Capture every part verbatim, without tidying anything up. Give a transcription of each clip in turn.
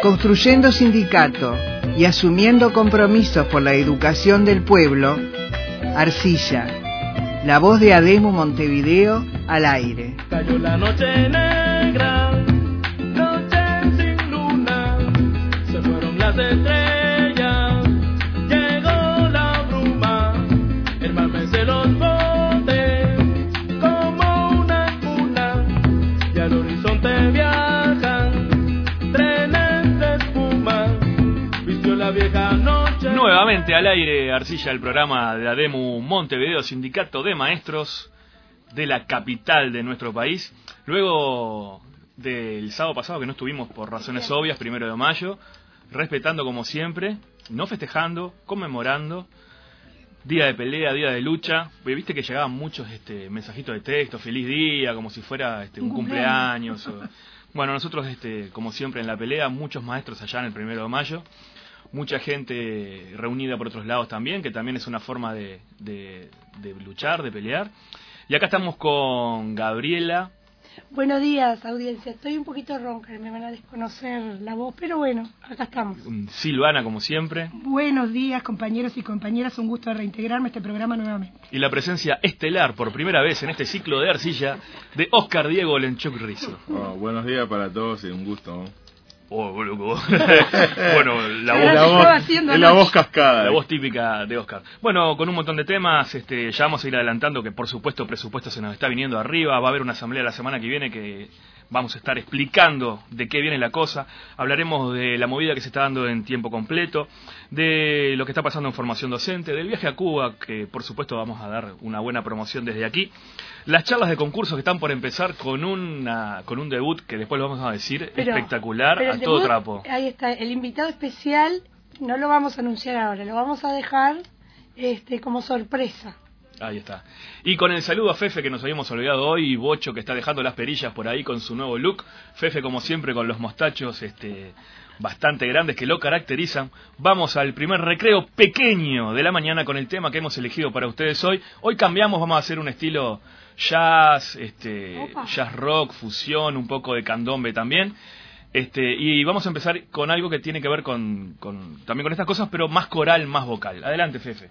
Construyendo sindicato y asumiendo compromisos por la educación del pueblo, Arcilla, la voz de ADEMU Montevideo al aire. Cayó la noche negra, noche sin luna, se fueron las estrellas, llegó la bruma, el mar mece los montes como una cuna, y al horizonte viajan trenes de espuma, vistió la vieja noche. Nuevamente al aire, Arcilla, el programa de ADEMU Montevideo, Sindicato de Maestros de la capital de nuestro país. Luego del sábado pasado que no estuvimos por razones obvias, primero de mayo, respetando como siempre, no festejando, conmemorando, día de pelea, día de lucha. Viste que llegaban muchos este, mensajitos de texto, feliz día, como si fuera este, un, un cumpleaños. O... Bueno, nosotros este, como siempre en la pelea, muchos maestros allá en el primero de mayo, mucha gente reunida por otros lados también, que también es una forma de, de, de luchar, de pelear. Y acá estamos con Gabriela. Buenos días, audiencia. Estoy un poquito ronca, me van a desconocer la voz, pero bueno, acá estamos. Silvana, como siempre. Buenos días, compañeros y compañeras. Un gusto de reintegrarme a este programa nuevamente. Y la presencia estelar, por primera vez en este ciclo de Arcilla, de Oscar Diego Lenchuk Rizzo. Oh, buenos días para todos y un gusto. Oh, bueno, bueno, la voz, la voz, es la voz cascada. La voz típica de Oscar. Bueno, con un montón de temas, este, ya vamos a ir adelantando que por supuesto presupuesto se nos está viniendo arriba. Va a haber una asamblea la semana que viene que vamos a estar explicando de qué viene la cosa. Hablaremos de la movida que se está dando en tiempo completo, de lo que está pasando en formación docente, del viaje a Cuba, que por supuesto vamos a dar una buena promoción desde aquí. Las charlas de concurso que están por empezar con una con un debut que después lo vamos a decir, pero, espectacular, pero a todo debut, trapo. Ahí está, el invitado especial no lo vamos a anunciar ahora, lo vamos a dejar este como sorpresa. Ahí está. Y con el saludo a Fefe, que nos habíamos olvidado hoy, y Bocho, que está dejando las perillas por ahí con su nuevo look. Fefe, como siempre, con los mostachos este, bastante grandes que lo caracterizan. Vamos al primer recreo pequeño de la mañana con el tema que hemos elegido para ustedes hoy. Hoy cambiamos, vamos a hacer un estilo jazz, este, jazz rock, fusión, un poco de candombe también. Este, y vamos a empezar con algo que tiene que ver con, con también con estas cosas, pero más coral, más vocal. Adelante, Fefe.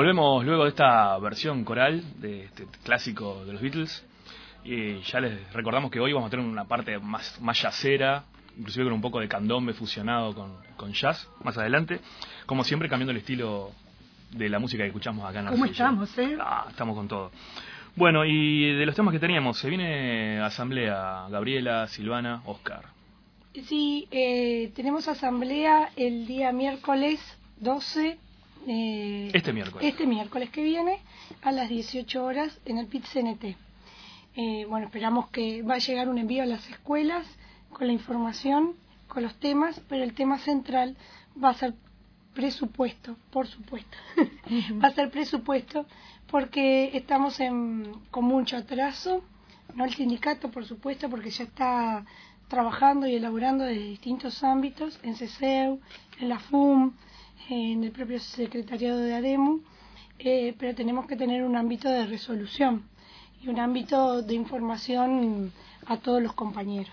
Volvemos luego de esta versión coral de este clásico de los Beatles. Y ya les recordamos que hoy vamos a tener una parte más, más jazzera, inclusive con un poco de candombe fusionado con, con jazz, más adelante. Como siempre, cambiando el estilo de la música que escuchamos acá en la ¿Cómo Arcilla. estamos, eh? Ah, estamos con todo. Bueno, y de los temas que teníamos, se viene asamblea, Gabriela, Silvana, Oscar. Sí, eh, tenemos asamblea el día miércoles doce. Eh, Este miércoles. Este miércoles que viene, a las dieciocho horas, en el P I T C N T. Eh, bueno, esperamos que va a llegar un envío a las escuelas con la información, con los temas, pero el tema central va a ser presupuesto, por supuesto. Va a ser presupuesto porque estamos en, con mucho atraso, no el sindicato, por supuesto, porque ya está trabajando y elaborando desde distintos ámbitos, en C C E U, en la F U M, en el propio secretariado de ADEMU, eh, pero tenemos que tener un ámbito de resolución y un ámbito de información a todos los compañeros.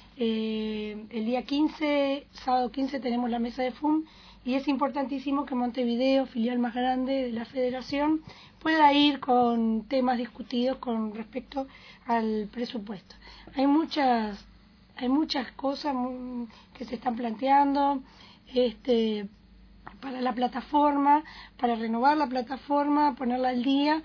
Eh, el día quince, sábado quince, tenemos la mesa de F U M y es importantísimo que Montevideo, filial más grande de la federación, pueda ir con temas discutidos con respecto al presupuesto. Hay muchas, hay muchas cosas que se están planteando este, para la plataforma, para renovar la plataforma, ponerla al día,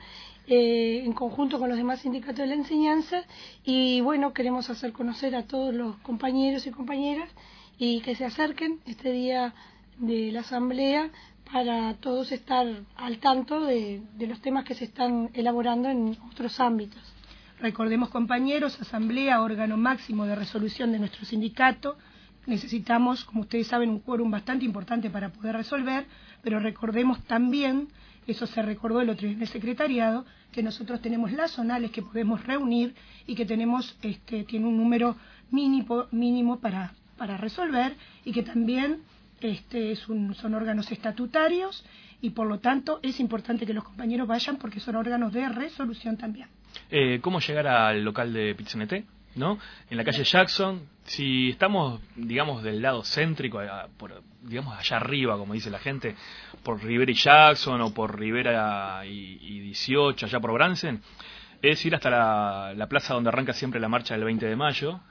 Eh, en conjunto con los demás sindicatos de la enseñanza, y bueno, queremos hacer conocer a todos los compañeros y compañeras y que se acerquen este día de la asamblea para todos estar al tanto de, de los temas que se están elaborando en otros ámbitos. Recordemos, compañeros, asamblea, órgano máximo de resolución de nuestro sindicato. Necesitamos, como ustedes saben, un quórum bastante importante para poder resolver, pero recordemos también, eso se recordó el otro día en el secretariado, que nosotros tenemos las zonales que podemos reunir y que tenemos, este, tiene un número mínimo, mínimo para, para resolver, y que también este, es un, son órganos estatutarios, y por lo tanto es importante que los compañeros vayan porque son órganos de resolución también. Eh, ¿Cómo llegar al local de P I T C N T? ¿No? En la calle Jackson, si estamos, digamos, del lado céntrico, por, digamos, allá arriba, como dice la gente, por Rivera y Jackson, o por Rivera y, y dieciocho, allá por Bransen, es ir hasta la, la plaza donde arranca siempre la marcha del veinte de mayo,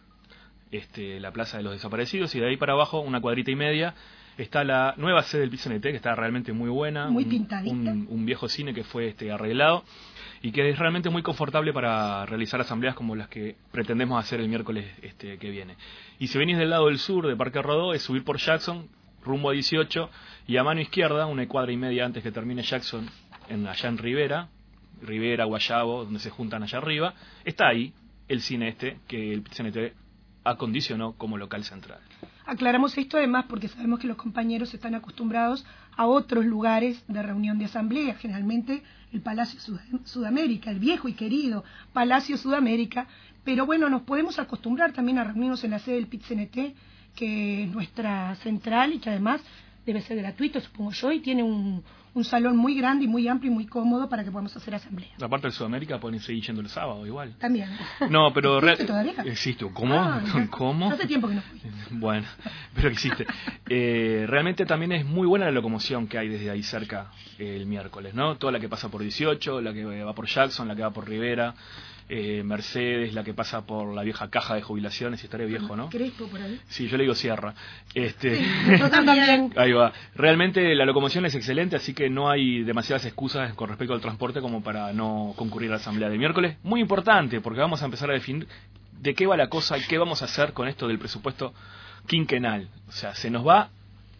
este, la plaza de los desaparecidos, y de ahí para abajo, una cuadrita y media, está la nueva sede del P I T C N T, que está realmente muy buena, muy un, pintadita. Un, un viejo cine que fue este arreglado, y que es realmente muy confortable para realizar asambleas como las que pretendemos hacer el miércoles este que viene. Y si venís del lado del sur de Parque Rodó, es subir por Jackson, rumbo a dieciocho, y a mano izquierda, una cuadra y media antes que termine Jackson, en, allá en Rivera, Rivera, Guayabo, donde se juntan allá arriba, está ahí el cine este que el P I T C N T acondicionó como local central. Aclaramos esto además porque sabemos que los compañeros están acostumbrados a otros lugares de reunión de asamblea, generalmente el Palacio Sud Sudamérica, el viejo y querido Palacio Sudamérica, pero bueno, nos podemos acostumbrar también a reunirnos en la sede del P I T C N T, que es nuestra central y que además debe ser gratuito, supongo yo, y tiene un, un salón muy grande y muy amplio y muy cómodo para que podamos hacer asamblea. Aparte de Sudamérica pueden seguir yendo el sábado igual. También. No, pero ¿Existe todavía? Existe. ¿Cómo? Ah, ¿Cómo? Hace tiempo que no fui. Bueno, pero existe. Eh, realmente también es muy buena la locomoción que hay desde ahí cerca eh, el miércoles, ¿no? Toda la que pasa por dieciocho, la que va por Jackson, la que va por Rivera, eh, Mercedes, la que pasa por la vieja caja de jubilaciones, y estaré viejo, ¿no? Crespo por ahí. Sí, yo le digo Sierra. Este, Sí, también. ahí va. Realmente la locomoción es excelente, así que no hay demasiadas excusas con respecto al transporte como para no concurrir a la asamblea de miércoles. Muy importante, porque vamos a empezar a definir de qué va la cosa y qué vamos a hacer con esto del presupuesto quinquenal. O sea, se nos va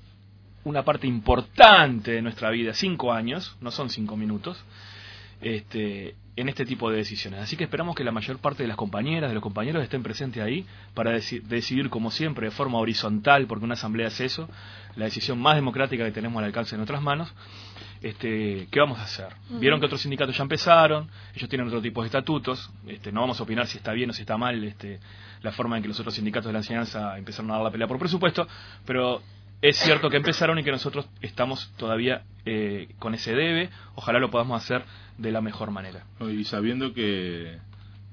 una parte importante de nuestra vida, cinco años, no son cinco minutos, este, en este tipo de decisiones. Así que esperamos que la mayor parte de las compañeras, de los compañeros estén presentes ahí para deci decidir, como siempre, de forma horizontal, porque una asamblea es eso, la decisión más democrática que tenemos al alcance de nuestras manos. Este, ¿qué vamos a hacer? Uh-huh. Vieron que otros sindicatos ya empezaron, ellos tienen otro tipo de estatutos, este, no vamos a opinar si está bien o si está mal este, la forma en que los otros sindicatos de la enseñanza empezaron a dar la pelea por presupuesto, pero es cierto que empezaron y que nosotros estamos todavía eh, con ese debe, ojalá lo podamos hacer de la mejor manera. Y sabiendo que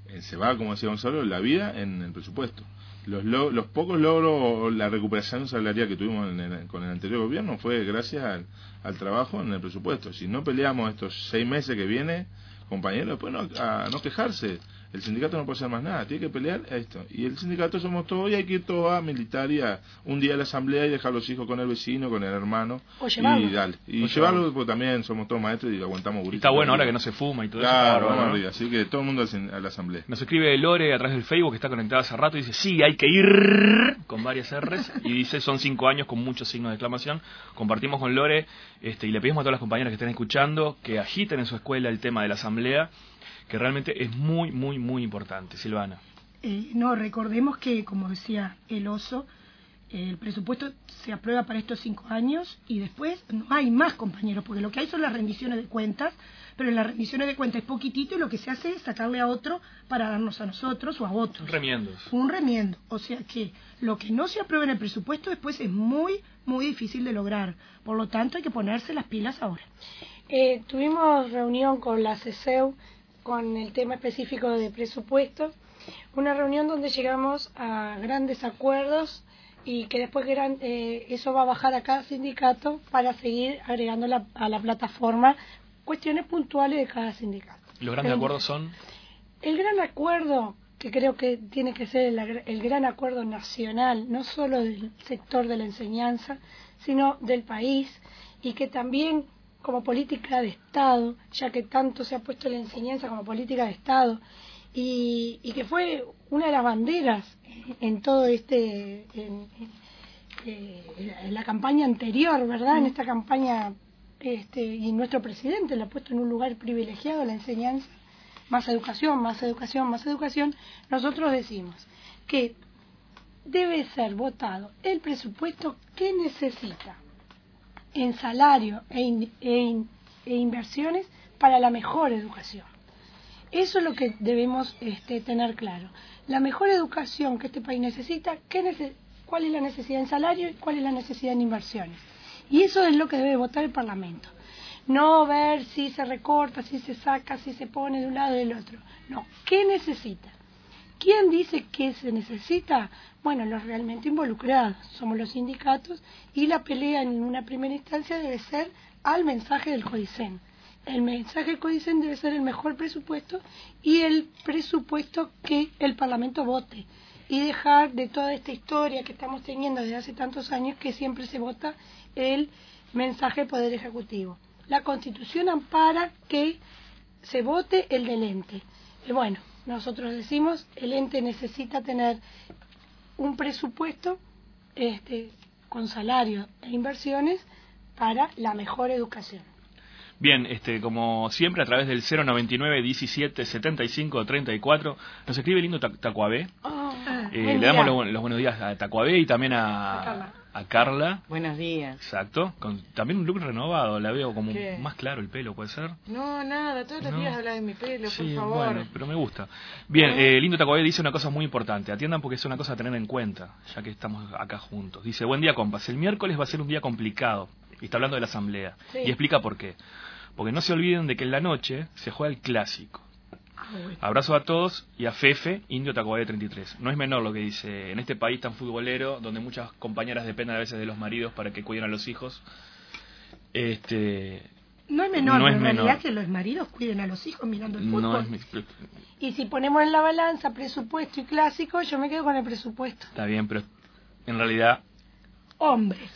eh, se va, como decía Gonzalo, la vida en el presupuesto. Los, lo, los pocos logros o la recuperación salarial que tuvimos en el, con el anterior gobierno fue gracias al, al trabajo en el presupuesto. Si no peleamos estos seis meses que viene, compañeros, después no, a no quejarse. El sindicato no puede hacer más nada, tiene que pelear esto. Y el sindicato somos todos, y hay que ir todos a militar y a un día a la asamblea y dejar a los hijos con el vecino, con el hermano. O llevarlo. Y dale. Y o llevarlo, porque también somos todos maestros y aguantamos Y burritos. está bueno ahora que no se fuma y todo claro, eso. Claro, vamos ¿no? arriba. Así que todo el mundo al, a la asamblea. Nos escribe Lore a través del Facebook, que está conectado hace rato, y dice, sí, hay que ir, con varias R's, y dice, son cinco años con muchos signos de exclamación. Compartimos con Lore, este, y le pedimos a todas las compañeras que estén escuchando que agiten en su escuela el tema de la asamblea, que realmente es muy, muy, muy importante. Silvana. Eh, no, recordemos que, como decía el oso, eh, el presupuesto se aprueba para estos cinco años y después no hay más, compañeros, porque lo que hay son las rendiciones de cuentas, pero en las rendiciones de cuentas es poquitito y lo que se hace es sacarle a otro para darnos a nosotros o a otros. Remiendos. Un remiendo. O sea que lo que no se aprueba en el presupuesto después es muy, muy difícil de lograr. Por lo tanto, hay que ponerse las pilas ahora. Eh, tuvimos reunión con la C S E U con el tema específico de presupuesto, una reunión donde llegamos a grandes acuerdos y que después gran, eh, eso va a bajar a cada sindicato para seguir agregando la, a la plataforma cuestiones puntuales de cada sindicato. ¿Los grandes Pero, acuerdos son? El gran acuerdo, que creo que tiene que ser el, el gran acuerdo nacional, no solo del sector de la enseñanza, sino del país, y que también como política de Estado, ya que tanto se ha puesto la enseñanza como política de Estado, y, y que fue una de las banderas en todo este, en, en, en la campaña anterior, ¿verdad? En esta campaña, este, y nuestro presidente la ha puesto en un lugar privilegiado la enseñanza, más educación, más educación, más educación. Nosotros decimos que debe ser votado el presupuesto que necesita en salario e, in, e, in, e inversiones para la mejor educación. Eso es lo que debemos este, tener claro. La mejor educación que este país necesita, ¿qué nece ¿cuál es la necesidad en salario y cuál es la necesidad en inversiones? Y eso es lo que debe votar el Parlamento. No ver si se recorta, si se saca, si se pone de un lado o del otro. No, ¿qué necesita? ¿Quién dice que se necesita? Bueno, los realmente involucrados, somos los sindicatos, y la pelea en una primera instancia debe ser al mensaje del CODICEN. El mensaje del CODICEN debe ser el mejor presupuesto y el presupuesto que el Parlamento vote. Y dejar de toda esta historia que estamos teniendo desde hace tantos años que siempre se vota el mensaje del Poder Ejecutivo. La Constitución ampara que se vote el del ente. Y bueno, nosotros decimos, el ente necesita tener un presupuesto este, con salario e inversiones para la mejor educación. Bien, este, como siempre, a través del cero noventa y nueve, diecisiete, setenta y cinco, treinta y cuatro, nos escribe lindo Tacuabé. Oh, eh, le damos los, los buenos días a Tacuabé y también a, a Carla. A Carla. Buenos días. Exacto. Con también un look renovado, la veo como ¿Qué? Más claro el pelo, ¿puede ser? No, nada, todos los No. días habla de mi pelo, Sí, por favor. bueno, pero me gusta. Bien, ¿Eh? eh, Lindo Tacuabé dice una cosa muy importante. Atiendan porque es una cosa a tener en cuenta, ya que estamos acá juntos. Dice, buen día, compas. El miércoles va a ser un día complicado. Y está hablando de la asamblea. Sí. Y explica por qué. Porque no se olviden de que en la noche se juega el clásico. Abrazo a todos y a Fefe, Indio Tacuabé treinta y tres. No es menor lo que dice. En este país tan futbolero, donde muchas compañeras dependen a veces de los maridos para que cuiden a los hijos, este... No es menor, No pero es en menor. realidad que los maridos cuiden a los hijos mirando el fútbol. No es mi- Y si ponemos en la balanza presupuesto y clásico, yo me quedo con el presupuesto. Está bien, pero en realidad... Hombres.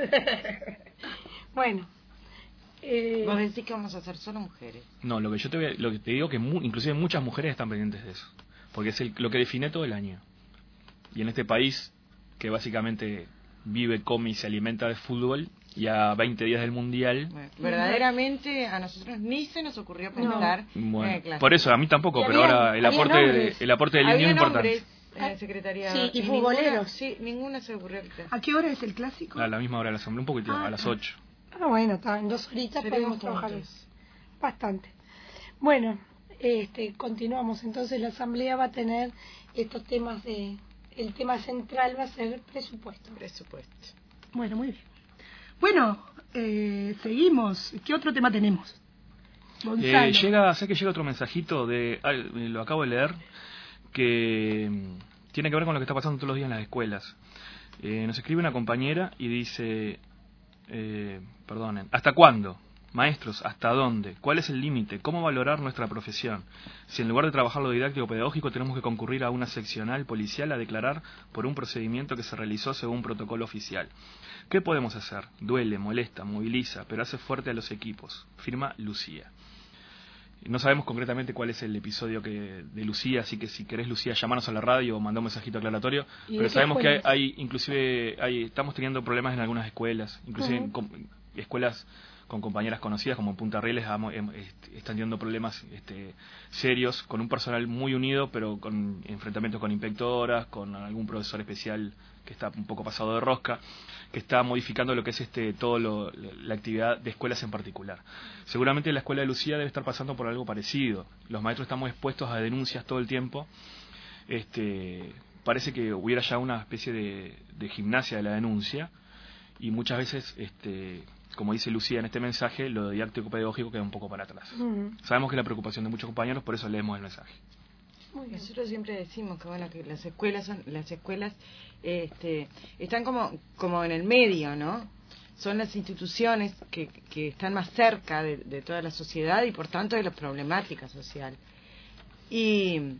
Bueno. Eh, Vos decís que vamos a hacer solo mujeres. No, lo que yo te, voy a- lo que te digo que mu- inclusive muchas mujeres están pendientes de eso. Porque es el- lo que define todo el año. Y en este país, que básicamente vive, come y se alimenta de fútbol, y a veinte días del Mundial... Bueno, verdaderamente a nosotros ni se nos ocurrió pensar Bueno, en clase. por eso, a mí tampoco, Y pero habían- ahora el habían aporte, hombres. el aporte del indio es Habían importante. hombres en la secretaría. Sí, y ninguna- futboleros. Sí, ninguna se ocurrió que clase. ¿A qué hora es el clásico? A la misma hora de la asamblea, un poquito, Ah, a las ah. ocho. ah, bueno, está, en dos horitas Seremos podemos trabajar juntos. eso. Bastante. Bueno, este, continuamos. Entonces la asamblea va a tener estos temas de... El tema central va a ser presupuesto. Presupuesto. Bueno, muy bien. Bueno, eh, seguimos. ¿Qué otro tema tenemos? Gonzalo. Eh, llega, sé que llega otro mensajito, de ah, lo acabo de leer, que mm, tiene que ver con lo que está pasando todos los días en las escuelas. Eh, nos escribe una compañera y dice, eh, perdonen, ¿hasta cuándo? Maestros, ¿hasta dónde? ¿Cuál es el límite? ¿Cómo valorar nuestra profesión? Si en lugar de trabajar lo didáctico pedagógico tenemos que concurrir a una seccional policial a declarar por un procedimiento que se realizó según protocolo oficial. ¿Qué podemos hacer? Duele, molesta, moviliza, pero hace fuerte a los equipos. Firma Lucía. No sabemos concretamente cuál es el episodio que de Lucía, así que si querés, Lucía, llamanos a la radio o mandá un mensajito aclaratorio. Pero sabemos que hay, hay inclusive, hay, estamos teniendo problemas en algunas escuelas, inclusive uh-huh. en com, escuelas con compañeras conocidas como en Punta Rieles están teniendo problemas este, serios con un personal muy unido, pero con enfrentamientos con inspectoras, con algún profesor especial que está un poco pasado de rosca, que está modificando lo que es este todo lo, la actividad de escuelas en particular. Seguramente la escuela de Lucía debe estar pasando por algo parecido. Los maestros estamos expuestos a denuncias todo el tiempo. Este, parece que hubiera ya una especie de, de gimnasia de la denuncia y muchas veces, este, como dice Lucía en este mensaje, lo didáctico pedagógico queda un poco para atrás. Uh-huh. Sabemos que es la preocupación de muchos compañeros, por eso leemos el mensaje. Nosotros siempre decimos que bueno que las escuelas son las escuelas este, están como como en el medio, ¿no? Son las instituciones que, que están más cerca de, de toda la sociedad y por tanto de la problemática social. Y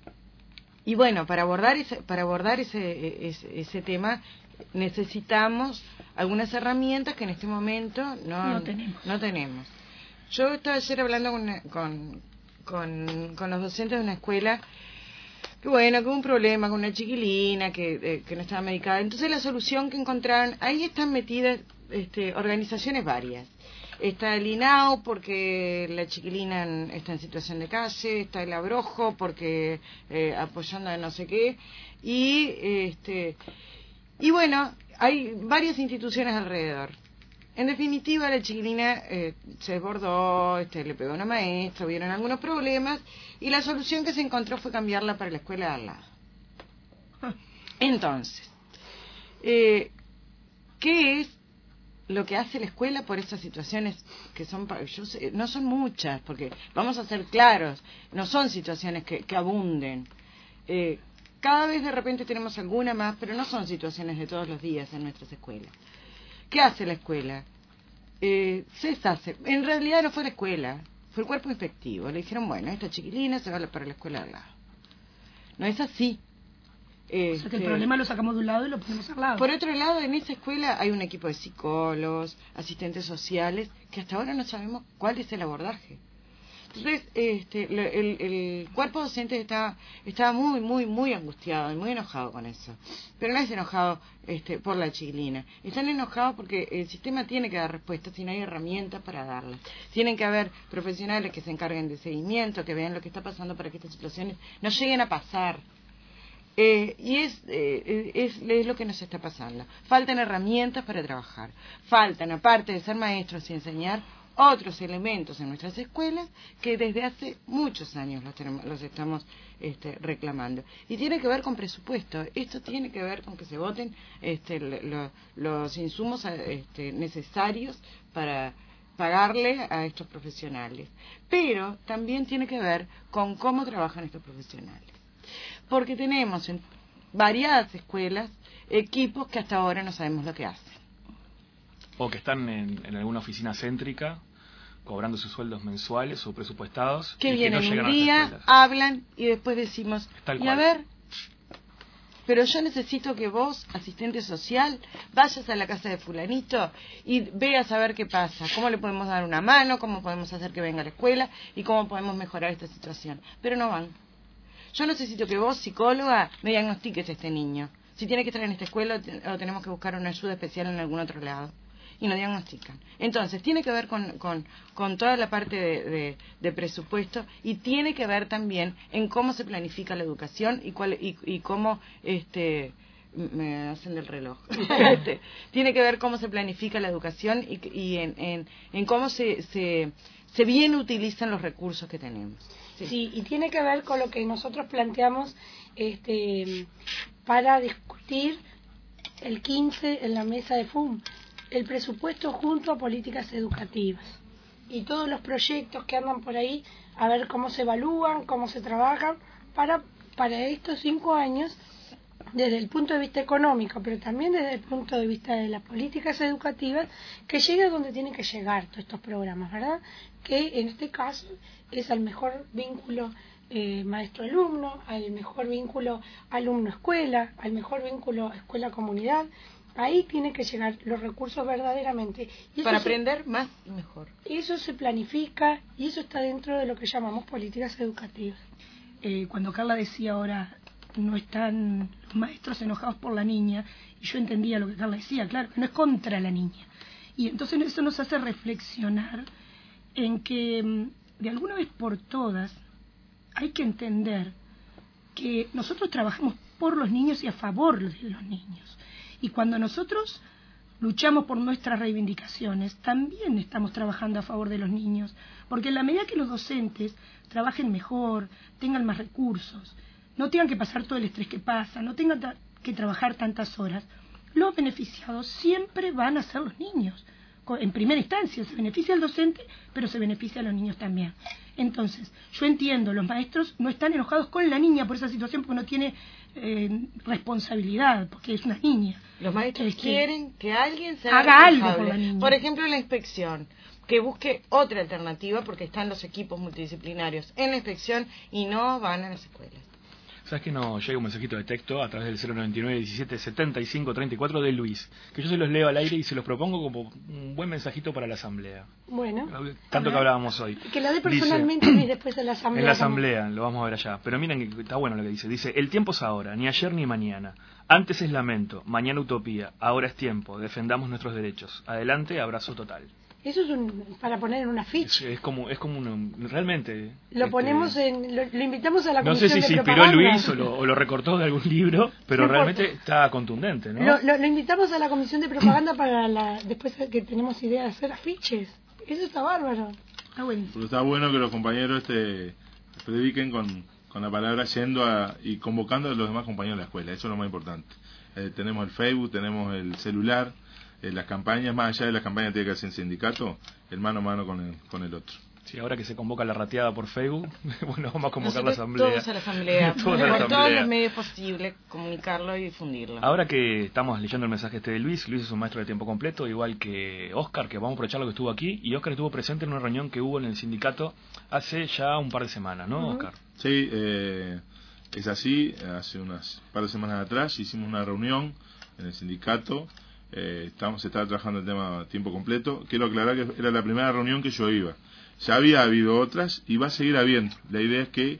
y bueno, para abordar ese para abordar ese ese, ese tema necesitamos algunas herramientas que en este momento no, no tenemos. No tenemos. Yo estaba ayer hablando con una, con Con, con los docentes de una escuela que bueno, que hubo un problema con una chiquilina que, eh, que no estaba medicada. Entonces la solución que encontraron, ahí están metidas este, organizaciones varias. Está el I N A O porque la chiquilina en, está en situación de calle, está el Abrojo porque eh, apoyando a no sé qué, y este y bueno, hay varias instituciones alrededor. En definitiva, la chiquilina eh, se desbordó, este, le pegó a una maestra, hubieron algunos problemas, y la solución que se encontró fue cambiarla para la escuela de al lado. Entonces, eh, ¿qué es lo que hace la escuela por esas situaciones que son, yo sé, no son muchas, porque vamos a ser claros, no son situaciones que, que abunden. Eh, cada vez de repente tenemos alguna más, pero no son situaciones de todos los días en nuestras escuelas. ¿Qué hace la escuela? Eh, se deshace. En realidad no fue la escuela, fue el cuerpo inspectivo. Le dijeron, bueno, esta chiquilina se va para la escuela de al lado. No es así. Eh, o sea que el problema lo sacamos de un lado y lo ponemos al lado. Por otro lado, en esa escuela hay un equipo de psicólogos, asistentes sociales, que hasta ahora no sabemos cuál es el abordaje. Entonces, este, el, el cuerpo docente estaba, estaba muy, muy, muy angustiado y muy enojado con eso. Pero no es enojado este, por la chiquilina. Están enojados porque el sistema tiene que dar respuestas y no hay herramientas para darlas. Tienen que haber profesionales que se encarguen de seguimiento, que vean lo que está pasando para que estas situaciones no lleguen a pasar. Eh, y es, eh, es, es lo que nos está pasando. Faltan herramientas para trabajar. Faltan, aparte de ser maestros y enseñar, otros elementos en nuestras escuelas que desde hace muchos años los, tenemos, los estamos este, reclamando. Y tiene que ver con presupuesto. Esto tiene que ver con que se voten este, lo, los insumos este, necesarios para pagarle a estos profesionales. Pero también tiene que ver con cómo trabajan estos profesionales. Porque tenemos en variadas escuelas equipos que hasta ahora no sabemos lo que hacen. O que están en, en alguna oficina céntrica cobrando sus sueldos mensuales o presupuestados. Que y vienen que no llegan un a día, las escuelas. hablan y después decimos, Tal y cual. a ver, pero yo necesito que vos, asistente social, vayas a la casa de fulanito y veas a ver qué pasa, cómo le podemos dar una mano, cómo podemos hacer que venga a la escuela y cómo podemos mejorar esta situación. Pero no van. Yo necesito que vos, psicóloga, me diagnostiques a este niño. Si tiene que estar en esta escuela o tenemos que buscar una ayuda especial en algún otro lado. Y no diagnostican. Entonces, tiene que ver con, con, con toda la parte de, de, de presupuesto y tiene que ver también en cómo se planifica la educación y, cuál, y, y cómo... este me hacen del reloj. este, tiene que ver cómo se planifica la educación y, y en, en, en cómo se, se, se bien utilizan los recursos que tenemos. Sí. Sí, y tiene que ver con lo que nosotros planteamos este, para discutir el quince en la mesa de F U M, el presupuesto junto a políticas educativas. y todos los proyectos que andan por ahí, a ver cómo se evalúan, cómo se trabajan, para, para estos cinco años, desde el punto de vista económico, pero también desde el punto de vista de las políticas educativas, que llegue a donde tienen que llegar todos estos programas, ¿verdad? Que en este caso es al mejor vínculo eh, maestro-alumno, al mejor vínculo alumno-escuela, al mejor vínculo escuela-comunidad. Ahí tienen que llegar los recursos verdaderamente. Y para se, aprender más y mejor. Eso se planifica y eso está dentro de lo que llamamos políticas educativas. Eh, cuando Carla decía ahora, no están los maestros enojados por la niña, y yo entendía lo que Carla decía, claro, que no es contra la niña. Y entonces eso nos hace reflexionar en que de alguna vez por todas hay que entender que nosotros trabajamos por los niños y a favor de los niños. Y cuando nosotros luchamos por nuestras reivindicaciones, también estamos trabajando a favor de los niños, porque en la medida que los docentes trabajen mejor, tengan más recursos, no tengan que pasar todo el estrés que pasa, no tengan que trabajar tantas horas, los beneficiados siempre van a ser los niños. En primera instancia se beneficia al docente, pero se beneficia a los niños también. Entonces, yo entiendo, los maestros no están enojados con la niña por esa situación porque no tiene eh, responsabilidad, porque es una niña. Los maestros Este, quieren que alguien se haga algo por la niña. Por ejemplo, la inspección, que busque otra alternativa porque están los equipos multidisciplinarios en la inspección y no van a las escuelas. ¿Sabes que nos llega un mensajito de texto a través del cero noventa y nueve diecisiete setenta y cinco treinta y cuatro de Luis? Que yo se los leo al aire y se los propongo como un buen mensajito para la asamblea. Bueno. Tanto que hablábamos hoy. Que lo dé personalmente y después de la asamblea. En la asamblea, lo vamos a ver allá. Pero miren que está bueno lo que dice. Dice, el tiempo es ahora, ni ayer ni mañana. Antes es lamento, mañana utopía, ahora es tiempo, defendamos nuestros derechos. Adelante, abrazo total. Eso es un, para poner en una ficha. Es, es como, es como un, realmente. Lo este, ponemos en, lo, lo invitamos a la no comisión sé si de se inspiró propaganda. Luis o lo, o lo recortó de algún libro, pero No realmente importa. está contundente, ¿no? Lo, lo, lo invitamos a la comisión de propaganda para la, después que tenemos idea de hacer afiches. Eso está bárbaro. Está buenísimo. Pero está bueno que los compañeros este, prediquen con, con la palabra yendo a, y convocando a los demás compañeros de la escuela. Eso es lo más importante. Eh, tenemos el Facebook, tenemos el celular. Eh, las campañas, más allá de las campañas que tiene que hacer el sindicato, el mano a mano con el, con el otro. Sí, ahora que se convoca la rateada por Facebook, bueno, vamos a convocar Nosotros la asamblea. Todos a la asamblea, Todos a la por asamblea. todos los medios posibles, comunicarlo y difundirlo. Ahora que estamos leyendo el mensaje este de Luis, Luis es un maestro de tiempo completo, igual que Oscar, que vamos a aprovechar lo que estuvo aquí, y Oscar estuvo presente en una reunión que hubo en el sindicato hace ya un par de semanas, ¿no, Uh-huh. Oscar? Sí, eh, es así. Hace unas par de semanas atrás hicimos una reunión en el sindicato. Eh, estamos, se estaba trabajando el tema a tiempo completo. Quiero aclarar que era la primera reunión que yo iba. Ya había habido otras y va a seguir habiendo. La idea es que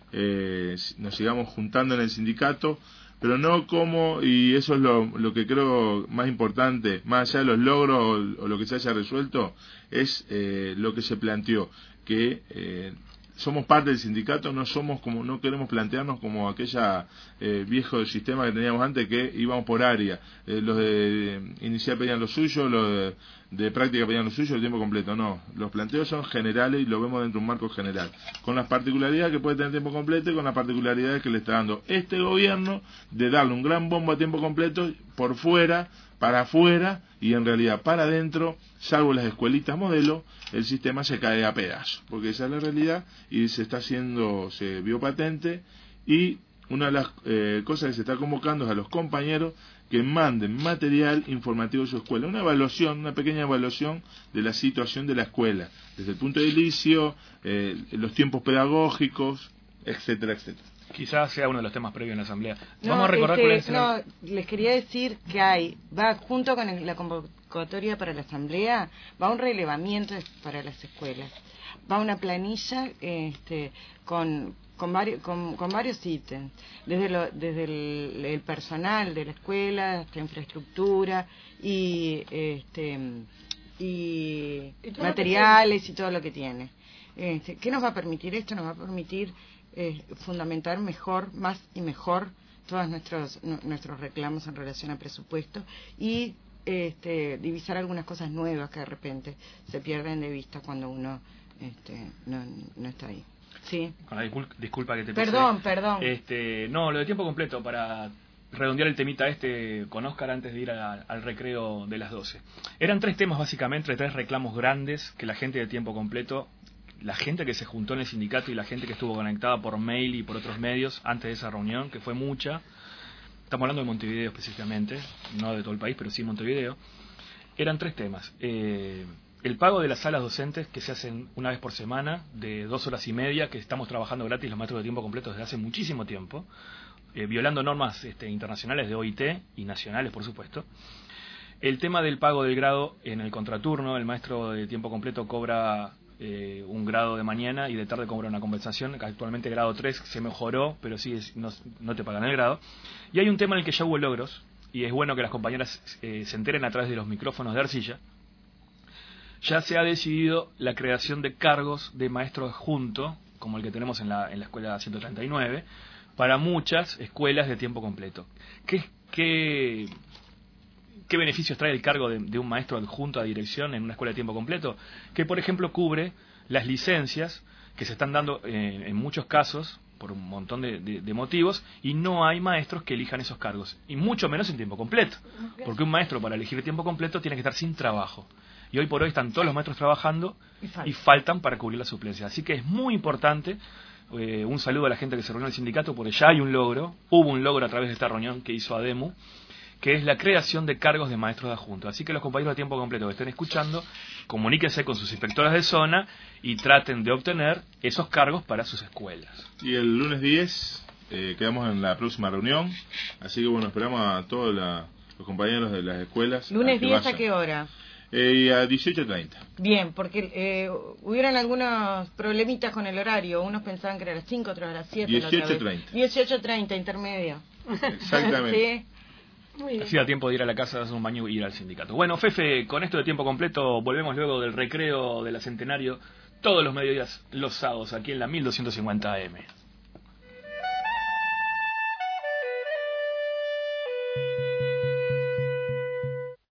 eh, nos sigamos juntando en el sindicato, pero no como, y eso es lo, lo que creo más importante, más allá de los logros o, o lo que se haya resuelto, es eh, lo que se planteó, que eh, somos parte del sindicato, no somos como, no queremos plantearnos como aquella eh, viejo sistema que teníamos antes, que íbamos por área. Eh, los de inicial pedían lo suyo, los de, de práctica pedían lo suyo, el tiempo completo. No, los planteos son generales y lo vemos dentro de un marco general, con las particularidades que puede tener tiempo completo y con las particularidades que le está dando este gobierno de darle un gran bombo a tiempo completo por fuera, para afuera, y en realidad para adentro, salvo las escuelitas modelo, el sistema se cae a pedazos, porque esa es la realidad y se está haciendo, se vio patente, y una de las eh, cosas que se está convocando es a los compañeros que manden material informativo de su escuela, una evaluación, una pequeña evaluación de la situación de la escuela, desde el punto de inicio, eh, los tiempos pedagógicos, etcétera, etcétera. Quizás sea uno de los temas previos en la asamblea. No, Vamos a recordar este, cuál es el... no, les quería decir que hay, va junto con el- la convocatoria para la asamblea, va un relevamiento para las escuelas, va una planilla este, con, con, varios, con, con varios ítems, desde, lo, desde el, el personal de la escuela hasta infraestructura y, este, y Y todo materiales y todo lo que tiene. Este, ¿Qué nos va a permitir esto? Nos va a permitir eh, fundamentar mejor, más y mejor todos nuestros nu- nuestros reclamos en relación al presupuesto y este, divisar algunas cosas nuevas que de repente se pierden de vista cuando uno este, no, no está ahí. Sí. Con la discul- disculpa que te pise. Perdón, perdón. Este, no, lo de tiempo completo para redondear el temita este con Óscar antes de ir a, al recreo de las doce. Eran tres temas básicamente, tres reclamos grandes que la gente de tiempo completo, la gente que se juntó en el sindicato y la gente que estuvo conectada por mail y por otros medios antes de esa reunión, que fue mucha. Estamos hablando de Montevideo específicamente, no de todo el país, pero sí Montevideo. Eran tres temas. Eh, el pago de las salas docentes que se hacen una vez por semana, de dos horas y media, que estamos trabajando gratis los maestros de tiempo completo desde hace muchísimo tiempo, eh, violando normas este, internacionales de O I T y nacionales, por supuesto. El tema del pago del grado en el contraturno, el maestro de tiempo completo cobra eh, un grado de mañana y de tarde cobra una compensación, actualmente grado tres se mejoró, pero sí es, no, no te pagan el grado. Y hay un tema en el que ya hubo logros, y es bueno que las compañeras eh, se enteren a través de los micrófonos de Arcilla. Ya se ha decidido la creación de cargos de maestro adjunto, como el que tenemos en la, en la escuela ciento treinta y nueve, para muchas escuelas de tiempo completo. ¿Qué, qué, qué beneficios trae el cargo de, de un maestro adjunto a dirección en una escuela de tiempo completo? Que, por ejemplo, cubre las licencias que se están dando eh, en muchos casos por un montón de, de, de motivos, y no hay maestros que elijan esos cargos, y mucho menos en tiempo completo, porque un maestro para elegir tiempo completo tiene que estar sin trabajo. Y hoy por hoy están todos los maestros trabajando y, falta. y faltan para cubrir la suplencia. Así que es muy importante, eh, un saludo a la gente que se reunió en el sindicato, porque ya hay un logro, hubo un logro a través de esta reunión que hizo ADEMU, que es la creación de cargos de maestros de adjunto. Así que los compañeros de tiempo completo que estén escuchando, comuníquense con sus inspectoras de zona y traten de obtener esos cargos para sus escuelas. Y el lunes diez eh, quedamos en la próxima reunión, así que bueno, esperamos a todos la, los compañeros de las escuelas. ¿Lunes diez a qué hora? Eh, a dieciocho treinta. Bien, porque eh, hubieron algunos problemitas con el horario. Unos pensaban que era a las cinco, otros a las siete. dieciocho treinta. dieciocho treinta, intermedio. Exactamente. Sí. Muy bien. Así da tiempo de ir a la casa, de hacer un baño y ir al sindicato. Bueno, Fefe, con esto de tiempo completo volvemos luego del recreo de la Centenario todos los mediodías, los sábados, aquí en la mil doscientos cincuenta A M.